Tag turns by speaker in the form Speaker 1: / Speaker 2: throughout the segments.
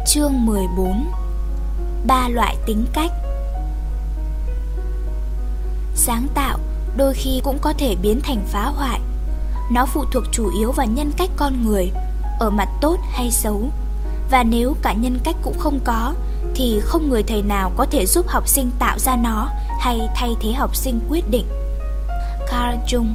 Speaker 1: Chương 14. 3 loại tính cách. Sáng tạo đôi khi cũng có thể biến thành phá hoại. Nó phụ thuộc chủ yếu vào nhân cách con người, ở mặt tốt hay xấu. Và nếu cả nhân cách cũng không có, thì không người thầy nào có thể giúp học sinh tạo ra nó hay thay thế học sinh quyết định. Carl Jung.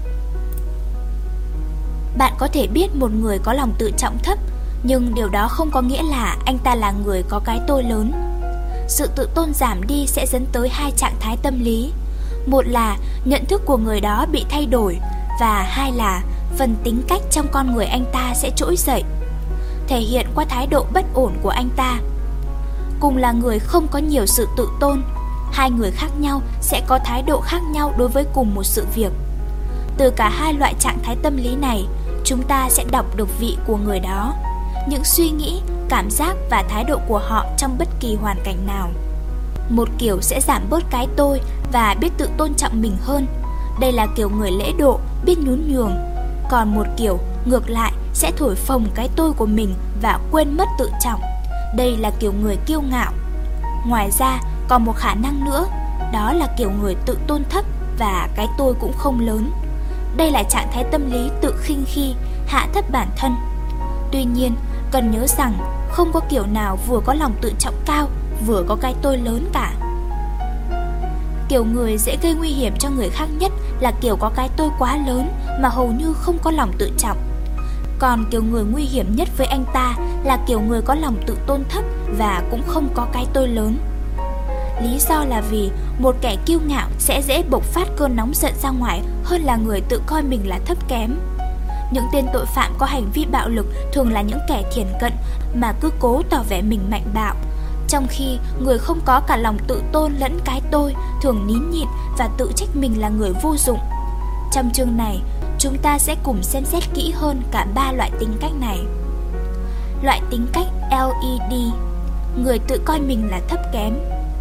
Speaker 1: Bạn có thể biết một người có lòng tự trọng thấp, nhưng điều đó không có nghĩa là anh ta là người có cái tôi lớn. Sự tự tôn giảm đi sẽ dẫn tới hai trạng thái tâm lý. Một là nhận thức của người đó bị thay đổi, và hai là phần tính cách trong con người anh ta sẽ trỗi dậy, thể hiện qua thái độ bất ổn của anh ta. Cùng là người không có nhiều sự tự tôn, hai người khác nhau sẽ có thái độ khác nhau đối với cùng một sự việc. Từ cả hai loại trạng thái tâm lý này, chúng ta sẽ đọc được vị của người đó, những suy nghĩ, cảm giác và thái độ của họ trong bất kỳ hoàn cảnh nào. Một kiểu sẽ giảm bớt cái tôi và biết tự tôn trọng mình hơn. Đây là kiểu người lễ độ, biết nhún nhường. Còn một kiểu, ngược lại, sẽ thổi phồng cái tôi của mình và quên mất tự trọng. Đây là kiểu người kiêu ngạo. Ngoài ra, còn một khả năng nữa, đó là kiểu người tự tôn thấp và cái tôi cũng không lớn. Đây là trạng thái tâm lý tự khinh khi, hạ thấp bản thân. Tuy nhiên, cần nhớ rằng không có kiểu nào vừa có lòng tự trọng cao, vừa có cái tôi lớn cả. Kiểu người dễ gây nguy hiểm cho người khác nhất là kiểu có cái tôi quá lớn mà hầu như không có lòng tự trọng. Còn kiểu người nguy hiểm nhất với anh ta là kiểu người có lòng tự tôn thấp và cũng không có cái tôi lớn. Lý do là vì một kẻ kiêu ngạo sẽ dễ bộc phát cơn nóng giận ra ngoài hơn là người tự coi mình là thấp kém. Những tên tội phạm có hành vi bạo lực thường là những kẻ thiển cận mà cứ cố tỏ vẻ mình mạnh bạo, trong khi người không có cả lòng tự tôn lẫn cái tôi thường nín nhịn và tự trách mình là người vô dụng. Trong chương này, chúng ta sẽ cùng xem xét kỹ hơn cả 3 loại tính cách này. Loại tính cách LED, người tự coi mình là thấp kém.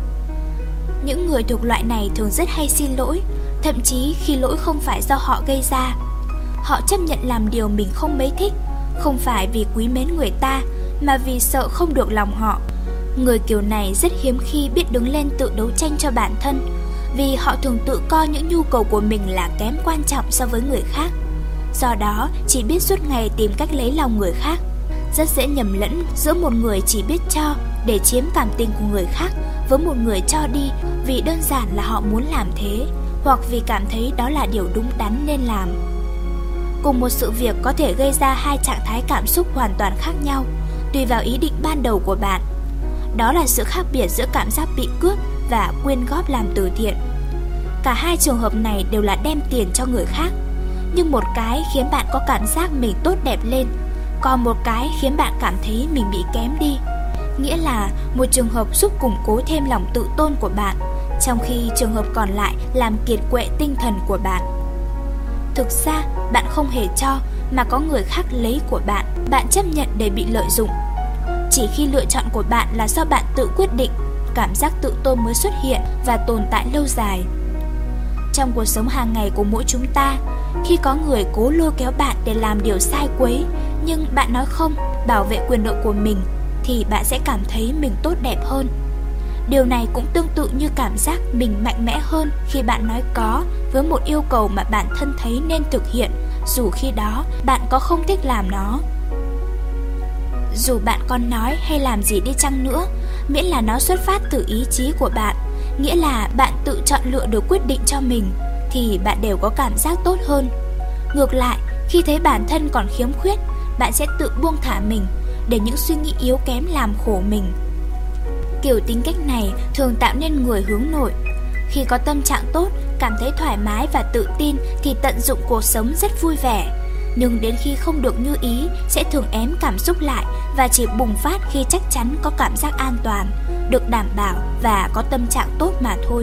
Speaker 1: Những người thuộc loại này thường rất hay xin lỗi, thậm chí khi lỗi không phải do họ gây ra. Họ chấp nhận làm điều mình không mấy thích, không phải vì quý mến người ta, mà vì sợ không được lòng họ. Người kiểu này rất hiếm khi biết đứng lên tự đấu tranh cho bản thân, vì họ thường tự coi những nhu cầu của mình là kém quan trọng so với người khác. Do đó, chỉ biết suốt ngày tìm cách lấy lòng người khác. Rất dễ nhầm lẫn giữa một người chỉ biết cho để chiếm cảm tình của người khác với một người cho đi vì đơn giản là họ muốn làm thế, hoặc vì cảm thấy đó là điều đúng đắn nên làm. Cùng một sự việc có thể gây ra hai trạng thái cảm xúc hoàn toàn khác nhau, tùy vào ý định ban đầu của bạn. Đó là sự khác biệt giữa cảm giác bị cướp và quyên góp làm từ thiện. Cả hai trường hợp này đều là đem tiền cho người khác, nhưng một cái khiến bạn có cảm giác mình tốt đẹp lên, còn một cái khiến bạn cảm thấy mình bị kém đi. Nghĩa là một trường hợp giúp củng cố thêm lòng tự tôn của bạn, trong khi trường hợp còn lại làm kiệt quệ tinh thần của bạn. Thực ra, bạn không hề cho, mà có người khác lấy của bạn, bạn chấp nhận để bị lợi dụng. Chỉ khi lựa chọn của bạn là do bạn tự quyết định, cảm giác tự tôn mới xuất hiện và tồn tại lâu dài. Trong cuộc sống hàng ngày của mỗi chúng ta, khi có người cố lôi kéo bạn để làm điều sai quấy, nhưng bạn nói không, bảo vệ quyền lợi của mình, thì bạn sẽ cảm thấy mình tốt đẹp hơn. Điều này cũng tương tự như cảm giác mình mạnh mẽ hơn khi bạn nói có với một yêu cầu mà bản thân thấy nên thực hiện, dù khi đó bạn có không thích làm nó. Dù bạn còn nói hay làm gì đi chăng nữa, miễn là nó xuất phát từ ý chí của bạn, nghĩa là bạn tự chọn lựa được quyết định cho mình, thì bạn đều có cảm giác tốt hơn. Ngược lại, khi thấy bản thân còn khiếm khuyết, bạn sẽ tự buông thả mình, để những suy nghĩ yếu kém làm khổ mình. Kiểu tính cách này thường tạo nên người hướng nội. Khi có tâm trạng tốt, cảm thấy thoải mái và tự tin thì tận dụng cuộc sống rất vui vẻ. Nhưng đến khi không được như ý sẽ thường ém cảm xúc lại và chỉ bùng phát khi chắc chắn có cảm giác an toàn, được đảm bảo và có tâm trạng tốt mà thôi.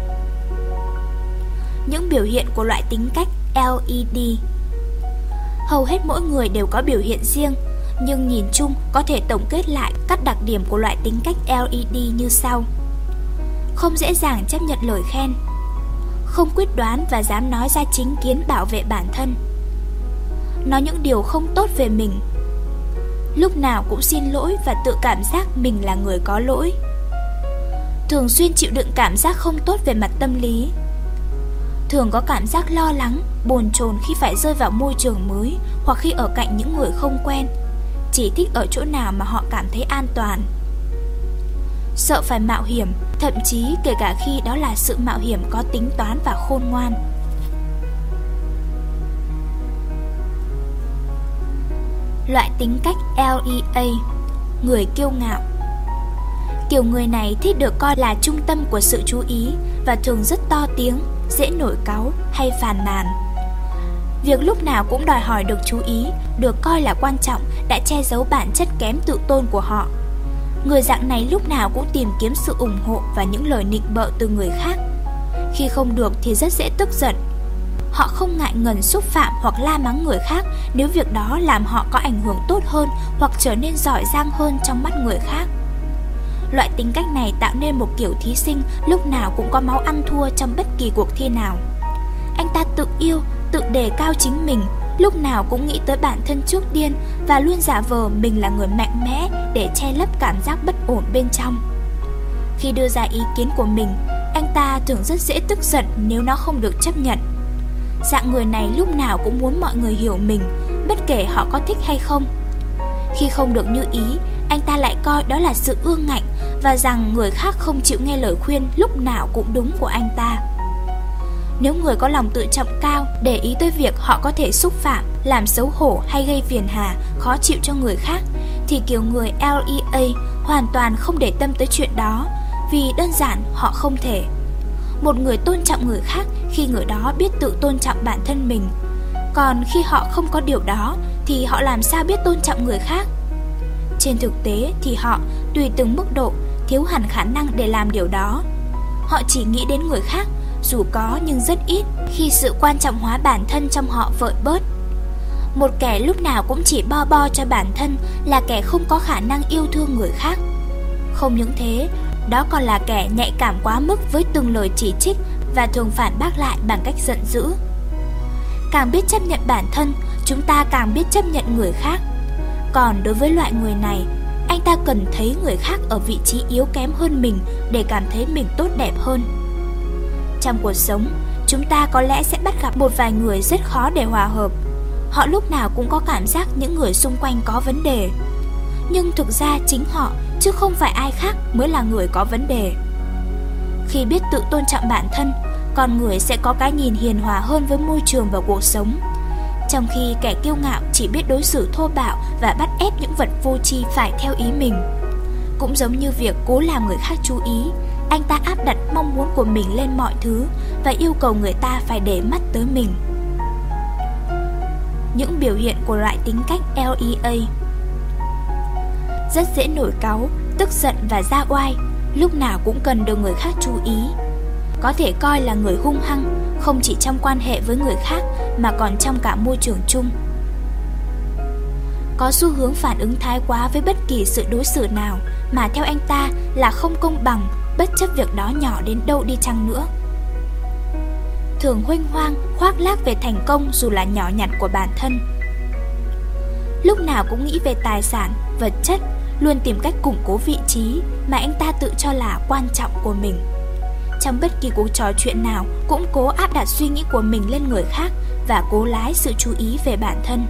Speaker 1: Những biểu hiện của loại tính cách LED. Hầu hết mỗi người đều có biểu hiện riêng, nhưng nhìn chung có thể tổng kết lại các đặc điểm của loại tính cách LED như sau. Không dễ dàng chấp nhận lời khen, không quyết đoán và dám nói ra chính kiến bảo vệ bản thân, nói những điều không tốt về mình, lúc nào cũng xin lỗi và tự cảm giác mình là người có lỗi. Thường xuyên chịu đựng cảm giác không tốt về mặt tâm lý. Thường có cảm giác lo lắng, bồn chồn khi phải rơi vào môi trường mới hoặc khi ở cạnh những người không quen, chỉ thích ở chỗ nào mà họ cảm thấy an toàn. Sợ phải mạo hiểm, thậm chí kể cả khi đó là sự mạo hiểm có tính toán và khôn ngoan. Loại tính cách LEA, người kiêu ngạo. Kiểu người này thích được coi là trung tâm của sự chú ý và thường rất to tiếng, dễ nổi cáu hay phàn nàn. Việc lúc nào cũng đòi hỏi được chú ý, được coi là quan trọng đã che giấu bản chất kém tự tôn của họ. Người dạng này lúc nào cũng tìm kiếm sự ủng hộ và những lời nịnh bợ từ người khác. Khi không được thì rất dễ tức giận. Họ không ngại ngần xúc phạm hoặc la mắng người khác nếu việc đó làm họ có ảnh hưởng tốt hơn hoặc trở nên giỏi giang hơn trong mắt người khác. Loại tính cách này tạo nên một kiểu thí sinh lúc nào cũng có máu ăn thua trong bất kỳ cuộc thi nào. Anh ta tự yêu, tự đề cao chính mình, lúc nào cũng nghĩ tới bản thân trước tiên và luôn giả vờ mình là người mạnh mẽ để che lấp cảm giác bất ổn bên trong. Khi đưa ra ý kiến của mình, anh ta thường rất dễ tức giận nếu nó không được chấp nhận. Dạng người này lúc nào cũng muốn mọi người hiểu mình, bất kể họ có thích hay không. Khi không được như ý, anh ta lại coi đó là sự ương ngạnh và rằng người khác không chịu nghe lời khuyên lúc nào cũng đúng của anh ta. Nếu người có lòng tự trọng cao, để ý tới việc họ có thể xúc phạm, làm xấu hổ hay gây phiền hà, khó chịu cho người khác, thì kiểu người LEA hoàn toàn không để tâm tới chuyện đó, vì đơn giản họ không thể. Một người tôn trọng người khác khi người đó biết tự tôn trọng bản thân mình. Còn khi họ không có điều đó thì họ làm sao biết tôn trọng người khác? Trên thực tế thì họ, tùy từng mức độ, thiếu hẳn khả năng để làm điều đó. Họ chỉ nghĩ đến người khác, dù có nhưng rất ít, khi sự quan trọng hóa bản thân trong họ vơi bớt. Một kẻ lúc nào cũng chỉ bo cho bản thân là kẻ không có khả năng yêu thương người khác. Không những thế, đó còn là kẻ nhạy cảm quá mức với từng lời chỉ trích và thường phản bác lại bằng cách giận dữ. Càng biết chấp nhận bản thân, chúng ta càng biết chấp nhận người khác. Còn đối với loại người này, anh ta cần thấy người khác ở vị trí yếu kém hơn mình để cảm thấy mình tốt đẹp hơn. Trong cuộc sống, chúng ta có lẽ sẽ bắt gặp một vài người rất khó để hòa hợp. Họ lúc nào cũng có cảm giác những người xung quanh có vấn đề. Nhưng thực ra chính họ, chứ không phải ai khác mới là người có vấn đề. Khi biết tự tôn trọng bản thân, con người sẽ có cái nhìn hiền hòa hơn với môi trường và cuộc sống. Trong khi kẻ kiêu ngạo chỉ biết đối xử thô bạo và bắt ép những vật vô tri phải theo ý mình. Cũng giống như việc cố làm người khác chú ý, anh ta áp đặt mong muốn của mình lên mọi thứ và yêu cầu người ta phải để mắt tới mình. Những biểu hiện của loại tính cách LEA: rất dễ nổi cáu, tức giận và ra oai, lúc nào cũng cần được người khác chú ý. Có thể coi là người hung hăng, không chỉ trong quan hệ với người khác mà còn trong cả môi trường chung. Có xu hướng phản ứng thái quá với bất kỳ sự đối xử nào mà theo anh ta là không công bằng, bất chấp việc đó nhỏ đến đâu đi chăng nữa. Thường huênh hoang, khoác lác về thành công dù là nhỏ nhặt của bản thân. Lúc nào cũng nghĩ về tài sản, vật chất, luôn tìm cách củng cố vị trí mà anh ta tự cho là quan trọng của mình. Trong bất kỳ cuộc trò chuyện nào cũng cố áp đặt suy nghĩ của mình lên người khác và cố lái sự chú ý về bản thân.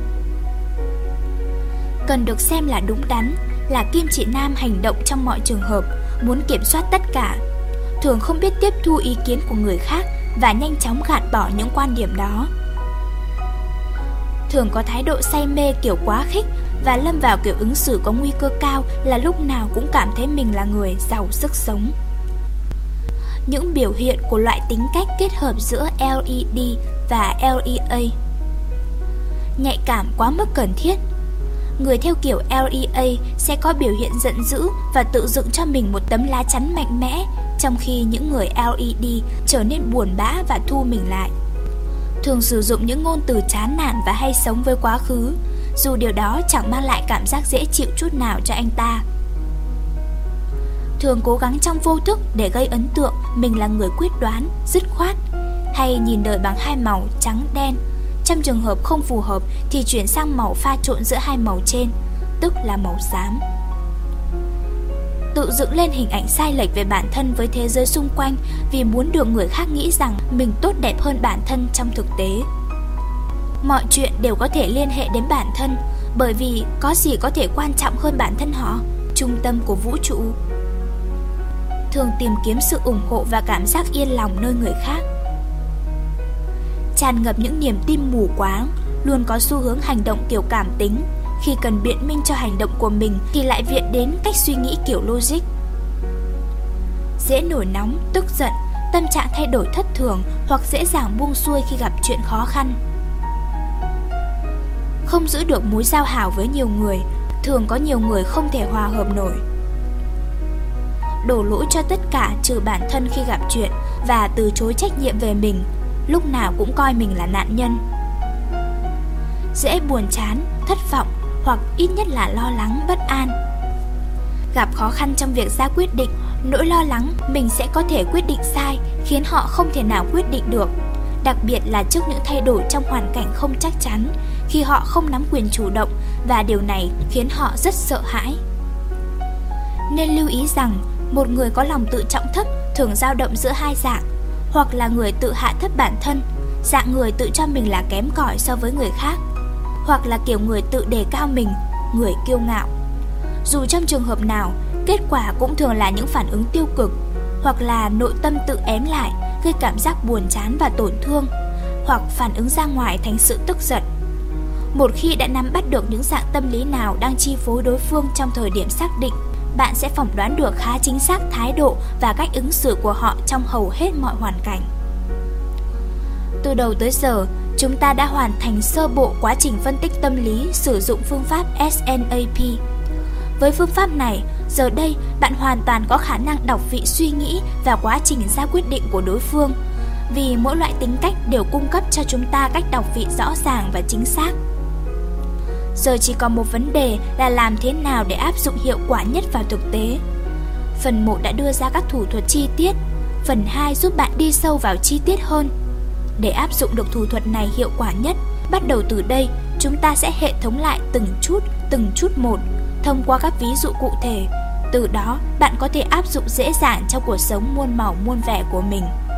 Speaker 1: Cần được xem là đúng đắn, là kim chỉ nam hành động trong mọi trường hợp, muốn kiểm soát tất cả. Thường không biết tiếp thu ý kiến của người khác và nhanh chóng gạt bỏ những quan điểm đó. Thường có thái độ say mê kiểu quá khích và lâm vào kiểu ứng xử có nguy cơ cao là lúc nào cũng cảm thấy mình là người giàu sức sống. Những biểu hiện của loại tính cách kết hợp giữa LED và LEA: nhạy cảm quá mức cần thiết. Người theo kiểu LEA sẽ có biểu hiện giận dữ và tự dựng cho mình một tấm lá chắn mạnh mẽ, trong khi những người LED trở nên buồn bã và thu mình lại. Thường sử dụng những ngôn từ chán nản và hay sống với quá khứ, dù điều đó chẳng mang lại cảm giác dễ chịu chút nào cho anh ta. Thường cố gắng trong vô thức để gây ấn tượng mình là người quyết đoán, dứt khoát, hay nhìn đời bằng hai màu trắng đen. Trong trường hợp không phù hợp thì chuyển sang màu pha trộn giữa hai màu trên, tức là màu xám. Tự dựng lên hình ảnh sai lệch về bản thân với thế giới xung quanh vì muốn được người khác nghĩ rằng mình tốt đẹp hơn bản thân trong thực tế. Mọi chuyện đều có thể liên hệ đến bản thân, bởi vì có gì có thể quan trọng hơn bản thân họ, trung tâm của vũ trụ. Thường tìm kiếm sự ủng hộ và cảm giác yên lòng nơi người khác. Tràn ngập những niềm tin mù quáng, luôn có xu hướng hành động kiểu cảm tính. Khi cần biện minh cho hành động của mình thì lại viện đến cách suy nghĩ kiểu logic. Dễ nổi nóng, tức giận, tâm trạng thay đổi thất thường hoặc dễ dàng buông xuôi khi gặp chuyện khó khăn. Không giữ được mối giao hảo với nhiều người, thường có nhiều người không thể hòa hợp nổi. Đổ lỗi cho tất cả trừ bản thân khi gặp chuyện và từ chối trách nhiệm về mình, lúc nào cũng coi mình là nạn nhân. Dễ buồn chán, thất vọng hoặc ít nhất là lo lắng, bất an. Gặp khó khăn trong việc ra quyết định, nỗi lo lắng mình sẽ có thể quyết định sai khiến họ không thể nào quyết định được, đặc biệt là trước những thay đổi trong hoàn cảnh không chắc chắn, khi họ không nắm quyền chủ động và điều này khiến họ rất sợ hãi. Nên lưu ý rằng, một người có lòng tự trọng thấp thường dao động giữa hai dạng, hoặc là người tự hạ thấp bản thân, dạng người tự cho mình là kém cỏi so với người khác, hoặc là kiểu người tự đề cao mình, người kiêu ngạo. Dù trong trường hợp nào, kết quả cũng thường là những phản ứng tiêu cực, hoặc là nội tâm tự ém lại, gây cảm giác buồn chán và tổn thương, hoặc phản ứng ra ngoài thành sự tức giận. Một khi đã nắm bắt được những dạng tâm lý nào đang chi phối đối phương trong thời điểm xác định, bạn sẽ phỏng đoán được khá chính xác thái độ và cách ứng xử của họ trong hầu hết mọi hoàn cảnh. Từ đầu tới giờ, chúng ta đã hoàn thành sơ bộ quá trình phân tích tâm lý sử dụng phương pháp SNAP. Với phương pháp này, giờ đây bạn hoàn toàn có khả năng đọc vị suy nghĩ và quá trình ra quyết định của đối phương, vì mỗi loại tính cách đều cung cấp cho chúng ta cách đọc vị rõ ràng và chính xác. Giờ chỉ còn một vấn đề là làm thế nào để áp dụng hiệu quả nhất vào thực tế. Phần 1 đã đưa ra các thủ thuật chi tiết, phần 2 giúp bạn đi sâu vào chi tiết hơn. Để áp dụng được thủ thuật này hiệu quả nhất, bắt đầu từ đây, chúng ta sẽ hệ thống lại từng chút một, thông qua các ví dụ cụ thể. Từ đó, bạn có thể áp dụng dễ dàng trong cuộc sống muôn màu muôn vẻ của mình.